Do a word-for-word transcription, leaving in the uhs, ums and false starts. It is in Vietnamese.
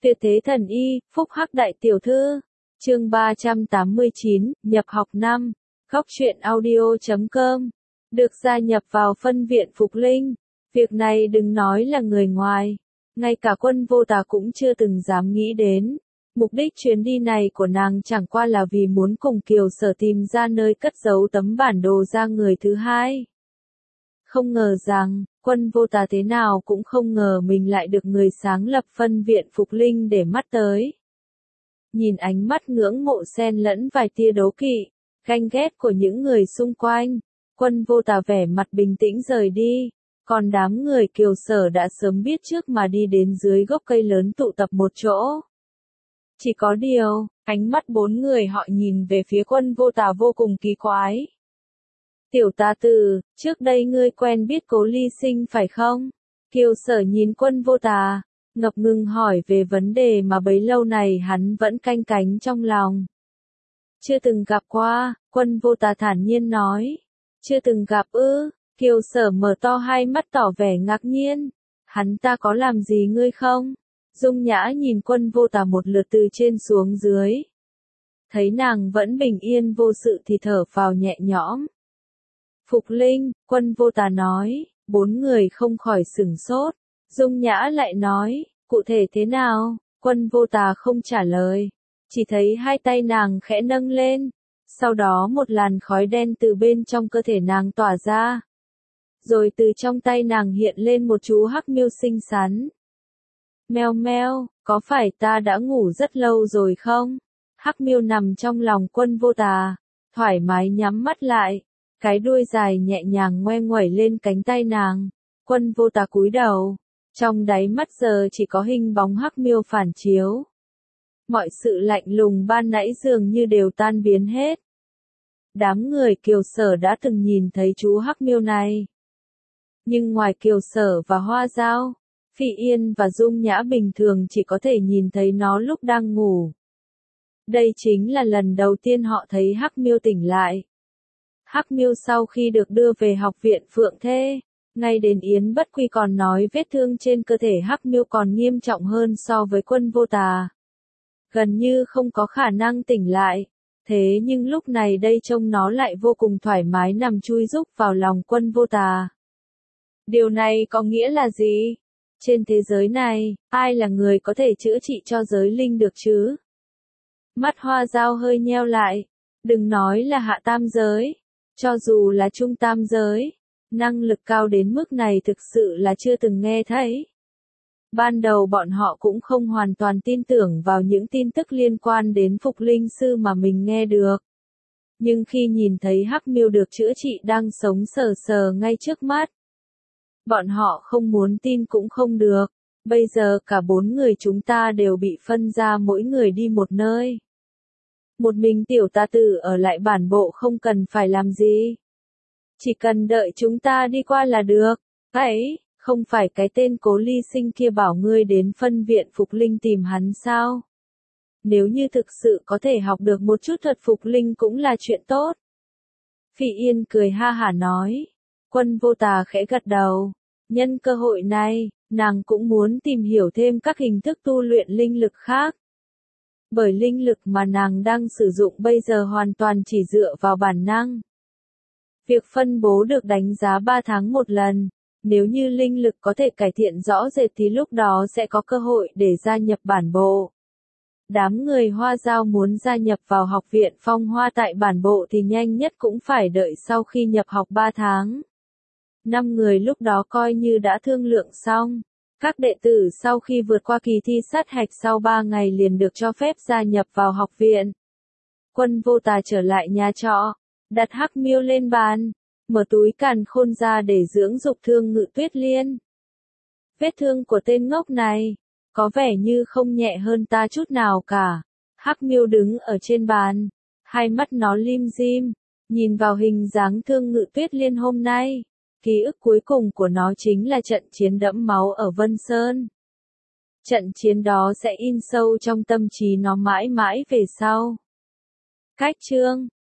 Tuyệt thế thần y, phúc hắc đại tiểu thư. Chương ba trăm tám mươi chín, nhập học năm. Góc truyện audio chấm com. Được gia nhập vào phân viện Phục Linh. Việc này đừng nói là người ngoài. Ngay cả Quân Vô Tà cũng chưa từng dám nghĩ đến. Mục đích chuyến đi này của nàng chẳng qua là vì muốn cùng Kiều Sở tìm ra nơi cất giấu tấm bản đồ ra người thứ hai. Không ngờ rằng, Quân Vô Tà thế nào cũng không ngờ mình lại được người sáng lập phân viện Phục Linh để mắt tới. Nhìn ánh mắt ngưỡng mộ xen lẫn vài tia đố kỵ, ganh ghét của những người xung quanh, Quân Vô Tà vẻ mặt bình tĩnh rời đi, còn đám người Kiều Sở đã sớm biết trước mà đi đến dưới gốc cây lớn tụ tập một chỗ. Chỉ có điều, ánh mắt bốn người họ nhìn về phía Quân Vô Tà vô cùng kỳ quái. Tiểu tà tử, trước đây ngươi quen biết Cố Ly Sinh phải không? Kiều Sở nhìn Quân Vô Tà, ngập ngừng hỏi về vấn đề mà bấy lâu này hắn vẫn canh cánh trong lòng. Chưa từng gặp qua, Quân Vô Tà thản nhiên nói. Chưa từng gặp ư? Kiều Sở mở to hai mắt tỏ vẻ ngạc nhiên. Hắn ta có làm gì ngươi không? Dung Nhã nhìn Quân Vô Tà một lượt từ trên xuống dưới. Thấy nàng vẫn bình yên vô sự thì thở phào nhẹ nhõm. Phục Linh, Quân Vô Tà nói, bốn người không khỏi sửng sốt. Dung Nhã lại nói, cụ thể thế nào? Quân Vô Tà không trả lời, chỉ thấy hai tay nàng khẽ nâng lên, sau đó một làn khói đen từ bên trong cơ thể nàng tỏa ra. Rồi từ trong tay nàng hiện lên một chú hắc miêu xinh xắn. Meo meo, có phải ta đã ngủ rất lâu rồi không? Hắc miêu nằm trong lòng Quân Vô Tà, thoải mái nhắm mắt lại. Cái đuôi dài nhẹ nhàng ngoe nguẩy lên cánh tay nàng. Quân Vô Tà cúi đầu. Trong đáy mắt giờ chỉ có hình bóng hắc miêu phản chiếu. Mọi sự lạnh lùng ban nãy dường như đều tan biến hết. Đám người Kiều Sở đã từng nhìn thấy chú hắc miêu này. Nhưng ngoài Kiều Sở và Hoa Dao, Phỉ Yên và Dung Nhã bình thường chỉ có thể nhìn thấy nó lúc đang ngủ. Đây chính là lần đầu tiên họ thấy hắc miêu tỉnh lại. Hắc miêu sau khi được đưa về học viện Phượng Thê, ngay đến Yến Bất Quy còn nói vết thương trên cơ thể hắc miêu còn nghiêm trọng hơn so với Quân Vô Tà. Gần như không có khả năng tỉnh lại, thế nhưng lúc này đây trông nó lại vô cùng thoải mái nằm chui rúc vào lòng Quân Vô Tà. Điều này có nghĩa là gì? Trên thế giới này, ai là người có thể chữa trị cho giới linh được chứ? Mắt Hoa Dao hơi nheo lại, đừng nói là hạ tam giới. Cho dù là trung tam giới, năng lực cao đến mức này thực sự là chưa từng nghe thấy. Ban đầu bọn họ cũng không hoàn toàn tin tưởng vào những tin tức liên quan đến Phục Linh Sư mà mình nghe được. Nhưng khi nhìn thấy hắc miêu được chữa trị đang sống sờ sờ ngay trước mắt, bọn họ không muốn tin cũng không được. Bây giờ cả bốn người chúng ta đều bị phân ra mỗi người đi một nơi. Một mình tiểu tà tử ở lại bản bộ không cần phải làm gì. Chỉ cần đợi chúng ta đi qua là được. Ấy, không phải cái tên Cố Ly Sinh kia bảo ngươi đến phân viện Phục Linh tìm hắn sao? Nếu như thực sự có thể học được một chút thuật Phục Linh cũng là chuyện tốt. Phỉ Yên cười ha hả nói. Quân Vô Tà khẽ gật đầu. Nhân cơ hội này, nàng cũng muốn tìm hiểu thêm các hình thức tu luyện linh lực khác. Bởi linh lực mà nàng đang sử dụng bây giờ hoàn toàn chỉ dựa vào bản năng. Việc phân bố được đánh giá ba tháng một lần, nếu như linh lực có thể cải thiện rõ rệt thì lúc đó sẽ có cơ hội để gia nhập bản bộ. Đám người Hoa Dao muốn gia nhập vào học viện Phong Hoa tại bản bộ thì nhanh nhất cũng phải đợi sau khi nhập học ba tháng. Năm người lúc đó coi như đã thương lượng xong. Các đệ tử sau khi vượt qua kỳ thi sát hạch sau ba ngày liền được cho phép gia nhập vào học viện. Quân Vô Tà trở lại nhà trọ, đặt hắc miêu lên bàn, mở túi càn khôn ra để dưỡng dục thương Ngự Tuyết Liên. Vết thương của tên ngốc này, có vẻ như không nhẹ hơn ta chút nào cả. Hắc miêu đứng ở trên bàn, hai mắt nó lim dim, nhìn vào hình dáng thương Ngự Tuyết Liên hôm nay. Ký ức cuối cùng của nó chính là trận chiến đẫm máu ở Vân Sơn. Trận chiến đó sẽ in sâu trong tâm trí nó mãi mãi về sau. Cách chương